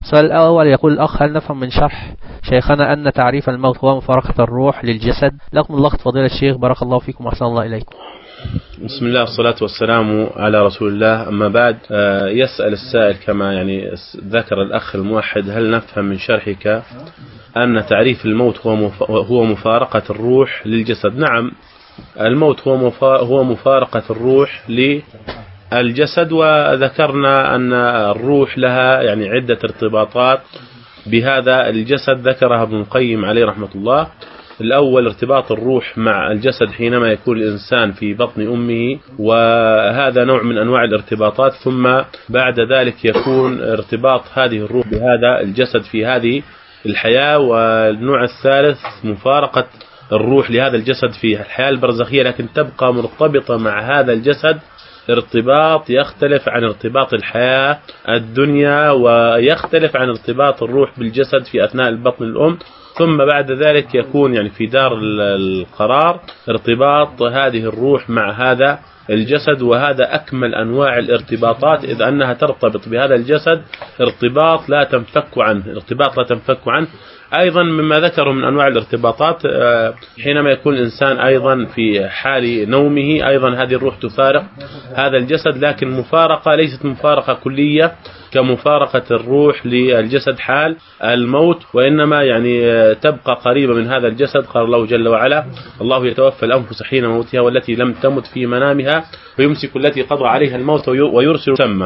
السؤال الأول يقول الأخ: هل نفهم من شرح شيخنا أن تعريف الموت هو مفارقة الروح للجسد؟ لكم الله فضيلة الشيخ، بارك الله فيكم وأحسن الله إليكم. بسم الله والصلاة والسلام على رسول الله. أما بعد، يسأل السائل كما يعني ذكر الأخ الموحد: هل نفهم من شرحك أن تعريف الموت هو مفارقة الروح للجسد؟ نعم، الموت هو مفارقة الروح للجسد، وذكرنا أن الروح لها يعني عدة ارتباطات بهذا الجسد ذكرها ابن القيم عليه رحمة الله. الأول ارتباط الروح مع الجسد حينما يكون الإنسان في بطن أمه، وهذا نوع من أنواع الارتباطات. ثم بعد ذلك يكون ارتباط هذه الروح بهذا الجسد في هذه الحياة. والنوع الثالث مفارقة الروح لهذا الجسد في الحياة البرزخية، لكن تبقى مرتبطة مع هذا الجسد ارتباط يختلف عن ارتباط الحياة الدنيا، ويختلف عن ارتباط الروح بالجسد في أثناء البطن الأم. ثم بعد ذلك يكون يعني في دار القرار ارتباط هذه الروح مع هذا الجسد، وهذا أكمل أنواع الارتباطات، إذ أنها ترتبط بهذا الجسد ارتباط لا تنفك عنه. أيضا مما ذكره من أنواع الارتباطات، حينما يكون الإنسان أيضا في حال نومه، أيضا هذه الروح تفارق هذا الجسد، لكن مفارقة ليست مفارقة كلية كمفارقة الروح للجسد حال الموت، وإنما يعني تبقى قريبة من هذا الجسد. قال الله جل وعلا: الله يتوفى الأنفس حين موتها والتي لم تمت في منامها ويمسك التي قضى عليها الموت ويرسل سما.